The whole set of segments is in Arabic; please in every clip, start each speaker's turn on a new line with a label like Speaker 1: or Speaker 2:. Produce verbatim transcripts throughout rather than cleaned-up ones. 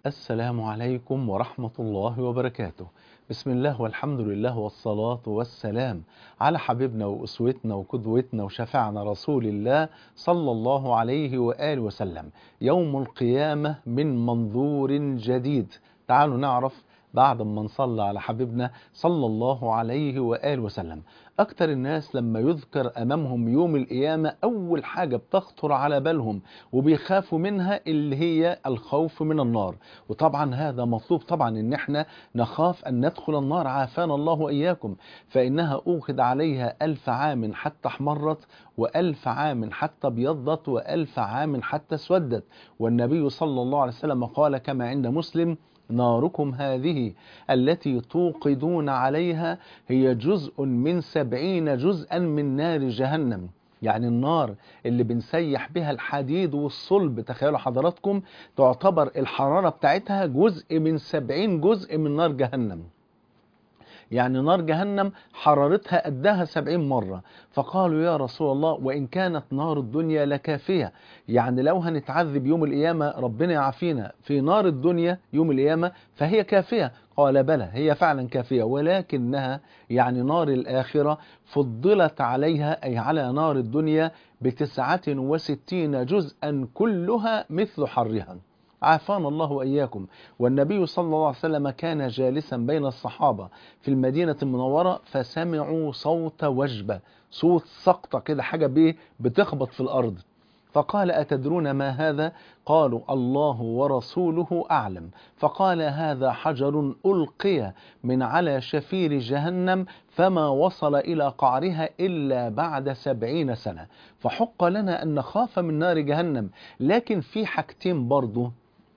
Speaker 1: السلام عليكم ورحمة الله وبركاته. بسم الله والحمد لله والصلاة والسلام على حبيبنا وأسوتنا وقدوتنا وشفعنا رسول الله صلى الله عليه وآله وسلم. يوم القيامة من منظور جديد. تعالوا نعرف بعد ما نصلى على حبيبنا صلى الله عليه وآله وسلم. أكتر الناس لما يذكر أمامهم يوم القيامة أول حاجة بتخطر على بالهم وبيخافوا منها اللي هي الخوف من النار. وطبعا هذا مطلوب طبعا ان احنا نخاف ان ندخل النار، عافانا الله واياكم، فانها اوقد عليها الف عام حتى احمرت، والف عام حتى ابيضت، والف عام حتى اسودت. والنبي صلى الله عليه وسلم قال كما عند مسلم: ناركم هذه التي توقدون عليها هي جزء من سبعين جزءا من نار جهنم. يعني النار اللي بنسيح بها الحديد والصلب، تخيلوا حضراتكم، تعتبر الحرارة بتاعتها جزء من سبعين جزء من نار جهنم. يعني نار جهنم حرارتها قدها سبعين مرة. فقالوا يا رسول الله وإن كانت نار الدنيا لكافية، يعني لو هنتعذب يوم القيامة ربنا يعافينا في نار الدنيا يوم القيامة فهي كافية. قال بلى، هي فعلا كافية، ولكنها يعني نار الآخرة فضلت عليها أي على نار الدنيا بتسعة وستين جزءا كلها مثل حرها. عافانا الله وإياكم. والنبي صلى الله عليه وسلم كان جالسا بين الصحابة في المدينة المنورة فسمعوا صوت وجبة، صوت سقطة كده، حاجة بيه بتخبط في الأرض. فقال: أتدرون ما هذا؟ قالوا: الله ورسوله أعلم. فقال: هذا حجر ألقي من على شفير جهنم فما وصل إلى قعرها إلا بعد سبعين سنة. فحق لنا أن نخاف من نار جهنم، لكن في حاجتين برضو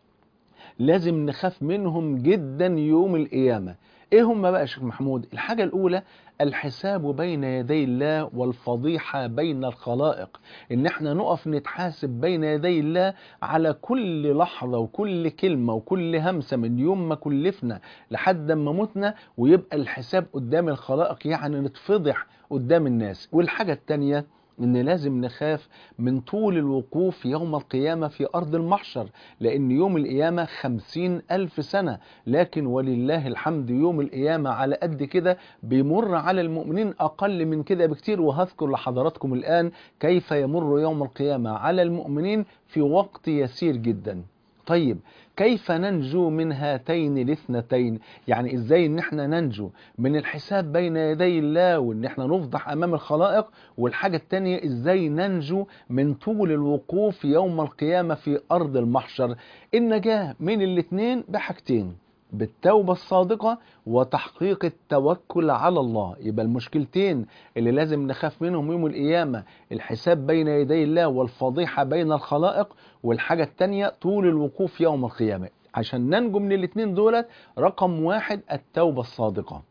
Speaker 1: لازم نخاف منهم جدا يوم القيامة. ايه هم بقى يا شيخ محمود؟ الحاجة الاولى الحساب بين يدي الله والفضيحة بين الخلائق، ان احنا نقف نتحاسب بين يدي الله على كل لحظة وكل كلمة وكل همسة من يوم ما كلفنا لحد ما متنا، ويبقى الحساب قدام الخلائق، يعني نتفضح قدام الناس. والحاجة التانية ان لازم نخاف من طول الوقوف يوم القيامة في ارض المحشر، لان يوم القيامة خمسين الف سنة، لكن ولله الحمد يوم القيامة على قد كده بيمر على المؤمنين اقل من كده بكتير. وهذكر لحضراتكم الان كيف يمر يوم القيامة على المؤمنين في وقت يسير جدا. طيب كيف ننجو من هاتين الاثنتين؟ يعني ازاي ان احنا ننجو من الحساب بين يدي الله وان احنا نفضح امام الخلائق، والحاجة التانية ازاي ننجو من طول الوقوف يوم القيامة في ارض المحشر؟ النجاة من الاثنين بحاجتين: بالتوبة الصادقة وتحقيق التوكل على الله. يبقى المشكلتين اللي لازم نخاف منهم يوم القيامة: الحساب بين يدي الله والفضيحة بين الخلائق، والحاجة التانية طول الوقوف يوم القيامة. عشان ننجو من الاثنين دولت، رقم واحد التوبة الصادقة،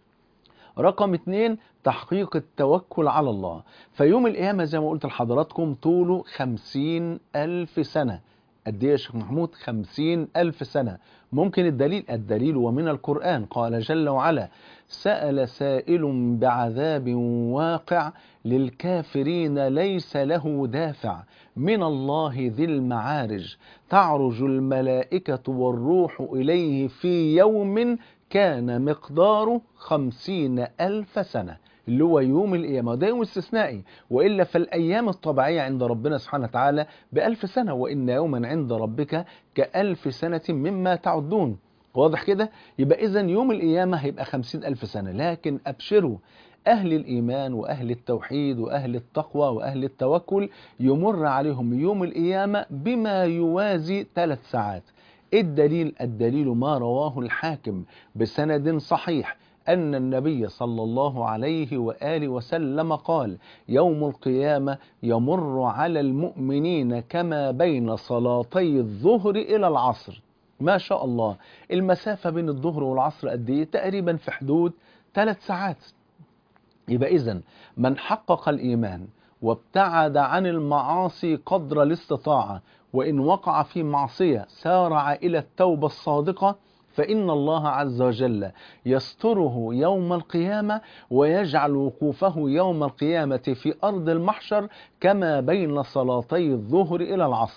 Speaker 1: رقم اتنين تحقيق التوكل على الله. فيوم القيامة زي ما قلت لحضراتكم طوله خمسين ألف سنة. قد ايه يا شيخ محمود؟ خمسين ألف سنة. ممكن الدليل؟ الدليل ومن القرآن. قال جل وعلا: سأل سائل بعذاب واقع للكافرين ليس له دافع من الله ذي المعارج تعرج الملائكة والروح إليه في يوم كان مقداره خمسين ألف سنة، اللي هو يوم القيامة. ده يوم استثنائي، وإلا فالأيام الطبيعية عند ربنا سبحانه وتعالى بألف سنة، وإن يوما عند ربك كألف سنة مما تعدون. واضح كده؟ يبقى إذن يوم القيامة هيبقى خمسين ألف سنة. لكن أبشروا، أهل الإيمان وأهل التوحيد وأهل التقوى وأهل التوكل يمر عليهم يوم القيامة بما يوازي ثلاث ساعات. الدليل الدليل ما رواه الحاكم بسند صحيح أن النبي صلى الله عليه وآله وسلم قال: يوم القيامة يمر على المؤمنين كما بين صلاتي الظهر إلى العصر. ما شاء الله، المسافة بين الظهر والعصر قد ايه؟ تقريبا في حدود ثلاث ساعات. يبقى إذن من حقق الإيمان وابتعد عن المعاصي قدر الاستطاعة، وإن وقع في معصية سارع إلى التوبة الصادقة، فإن الله عز وجل يستره يوم القيامة ويجعل وقوفه يوم القيامة في أرض المحشر كما بين صلاتي الظهر إلى العصر.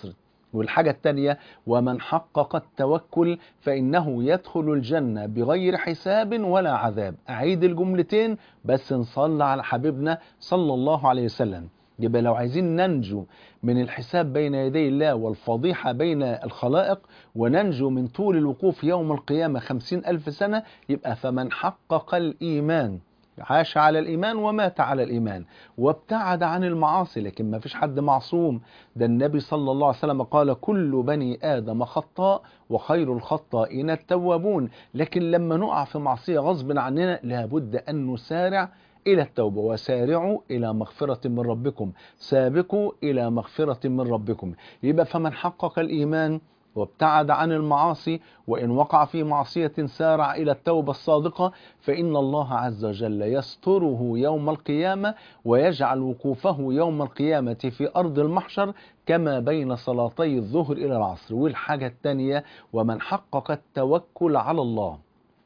Speaker 1: والحاجة التانية ومن حقق التوكل فإنه يدخل الجنة بغير حساب ولا عذاب. أعيد الجملتين بس نصلي على حبيبنا صلى الله عليه وسلم. يبقى لو عايزين ننجو من الحساب بين يدي الله والفضيحة بين الخلائق وننجو من طول الوقوف يوم القيامة خمسين ألف سنة، يبقى فمن حقق الإيمان عاش على الإيمان ومات على الإيمان وابتعد عن المعاصي. لكن ما فيش حد معصوم، ده النبي صلى الله عليه وسلم قال كل بني آدم خطاء وخير الخطائين التوابون. لكن لما نقع في معصية غصب عننا لابد أن نسارع إلى التوبة، وسارعوا إلى مغفرة من ربكم، سابقوا إلى مغفرة من ربكم. يبقى فمن حقق الإيمان وابتعد عن المعاصي وإن وقع في معصية سارع إلى التوبة الصادقة، فإن الله عز وجل يستره يوم القيامة ويجعل وقوفه يوم القيامة في أرض المحشر كما بين صلاتي الظهر إلى العصر. والحاجة الثانية ومن حقق التوكل على الله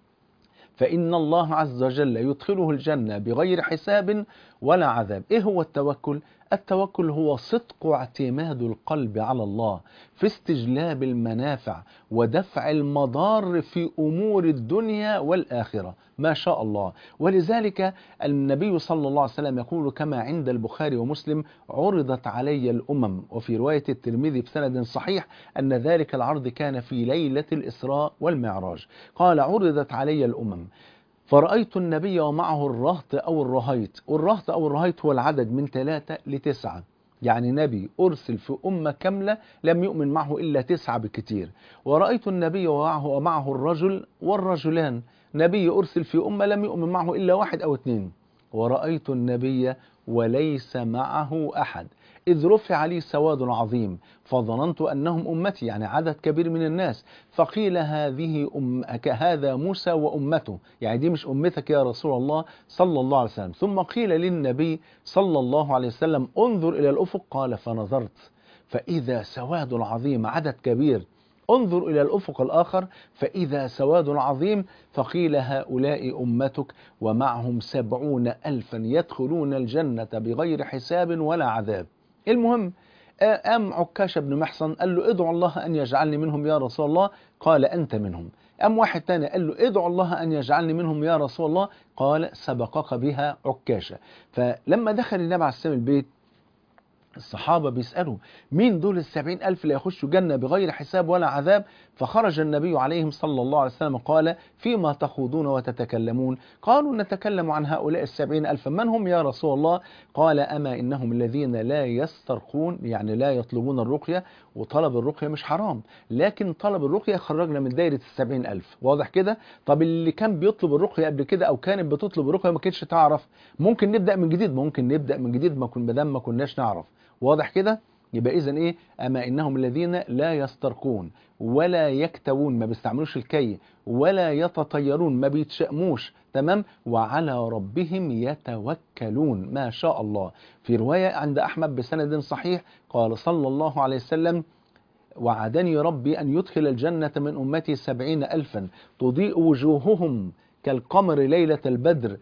Speaker 1: فإن الله عز وجل يدخله الجنة بغير حساب ولا عذاب. إيه هو التوكل؟ التوكل هو صدق اعتماد القلب على الله في استجلاب المنافع ودفع المضار في أمور الدنيا والآخرة. ما شاء الله. ولذلك النبي صلى الله عليه وسلم يقول كما عند البخاري ومسلم عرضت علي الأمم، وفي رواية الترمذي بسند صحيح أن ذلك العرض كان في ليلة الإسراء والمعراج. قال عرضت علي الأمم فرأيت النبي ومعه الرهط أو الرهيط، والرهط أو الرهيط هو العدد من ثلاثة لتسعة، يعني نبي أرسل في أمة كاملة لم يؤمن معه إلا تسعة بكتير. ورأيت النبي ومعه, ومعه الرجل والرجلان، نبي أرسل في أمة لم يؤمن معه إلا واحد أو اثنين. ورأيت النبي وليس معه أحد، إذ رفع لي سواد عظيم فظننت أنهم أمتي، يعني عدد كبير من الناس. فقيل هذه أم... هذا موسى وأمته، يعني دي مش أمتك يا رسول الله صلى الله عليه وسلم. ثم قيل للنبي صلى الله عليه وسلم انظر إلى الأفق، قال فنظرت فإذا سواد عظيم، عدد كبير. انظر إلى الأفق الآخر فإذا سواد عظيم. فقيل هؤلاء أمتك ومعهم سبعون ألفا يدخلون الجنة بغير حساب ولا عذاب. المهم قام عكاشة بن محصن قال له ادعو الله أن يجعلني منهم يا رسول الله، قال أنت منهم. قام واحد تاني قال له ادعو الله أن يجعلني منهم يا رسول الله، قال سبقك بها عكاشة. فلما دخل النبي عليه السلام البيت الصحابة بيسألوا مين دول السبعين ألف اللي يخشوا جنة بغير حساب ولا عذاب؟ فخرج النبي عليهم صلى الله عليه وسلم قال فيما تخوضون وتتكلمون؟ قالوا نتكلم عن هؤلاء السبعين ألف. من هم يا رسول الله؟ قال أما إنهم الذين لا يسترقون، يعني لا يطلبون الرقية، وطلب الرقية مش حرام، لكن طلب الرقية خرجنا من دايرة السبعين ألف. واضح كده؟ طب اللي كان بيطلب الرقية قبل كده أو كانت بتطلب الرقية ما كانتش تعرف، ممكن نبدأ من جديد، ممكن نبدأ من جديد ما كن بدل ما كناش نعرف. واضح كده؟ يبقى إذن إيه؟ أما إنهم الذين لا يسترقون ولا يكتوون، ما بيستعملوش الكي، ولا يتطيرون، ما بيتشأموش، تمام؟ وعلى ربهم يتوكلون. ما شاء الله. في رواية عند أحمد بسند صحيح قال صلى الله عليه وسلم وعدني ربي أن يدخل الجنة من أمتي سبعين ألفا تضيء وجوههم كالقمر ليلة البدر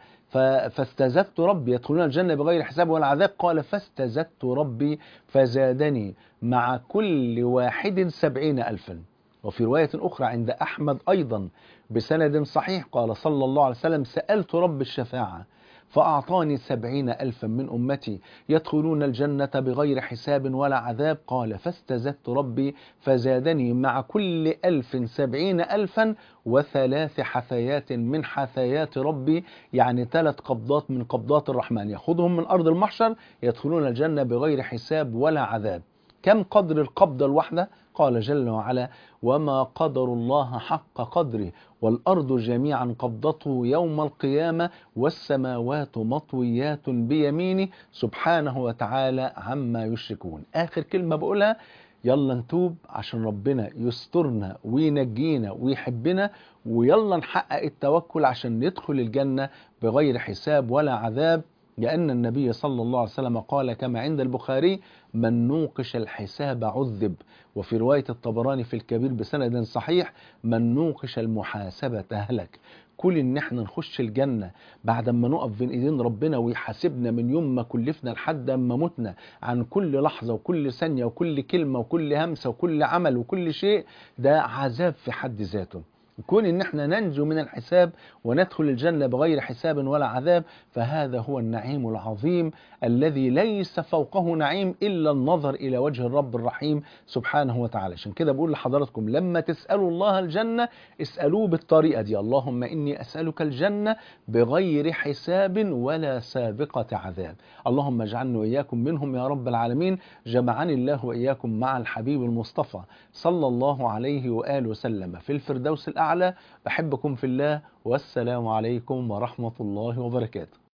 Speaker 1: فاستزدت ربي يدخلون الجنة بغير حساب ولا عذاب. قال فاستزدت ربي فزادني مع كل واحد سبعين ألفا. وفي رواية أخرى عند أحمد أيضا بسند صحيح قال صلى الله عليه وسلم سألت رب الشفاعة فأعطاني سبعين ألفا من أمتي يدخلون الجنة بغير حساب ولا عذاب. قال فاستزدت ربي فزادني مع كل ألف سبعين ألفا وثلاث حثيات من حثيات ربي، يعني ثلاث قبضات من قبضات الرحمن يأخذهم من أرض المحشر يدخلون الجنة بغير حساب ولا عذاب. كم قدر القبضة الواحدة؟ قال جل وعلا وما قدر الله حق قدره والأرض جميعا قبضته يوم القيامة والسماوات مطويات بيمينه سبحانه وتعالى عما يشركون. آخر كلمة بقولها يلا نتوب عشان ربنا يسترنا وينجينا ويحبنا، ويلا نحقق التوكل عشان ندخل الجنة بغير حساب ولا عذاب، لأن النبي صلى الله عليه وسلم قال كما عند البخاري من نوقش الحساب عذب. وفي رواية الطبراني في الكبير بسند صحيح من نوقش المحاسبة هلك. كون ان احنا نخش الجنة بعد ما نقف بين ايدين ربنا ويحاسبنا من يوم ما كلفنا لحد ما متنا عن كل لحظة وكل ثانية وكل كلمة وكل همسة وكل عمل وكل شيء، ده عذاب في حد ذاته. كون ان احنا ننجو من الحساب وندخل الجنة بغير حساب ولا عذاب، فهذا هو النعيم العظيم الذي ليس فوقه نعيم إلا النظر إلى وجه الرب الرحيم سبحانه وتعالى. عشان كده بقول لحضراتكم لما تسألوا الله الجنة اسألوه بالطريقة دي: اللهم إني أسألك الجنة بغير حساب ولا سابقة عذاب. اللهم اجعلني وإياكم منهم يا رب العالمين. جمعني الله وإياكم مع الحبيب المصطفى صلى الله عليه وآله وسلم في الفردوس الأعلى. بحبكم في الله، والسلام عليكم ورحمة الله وبركاته.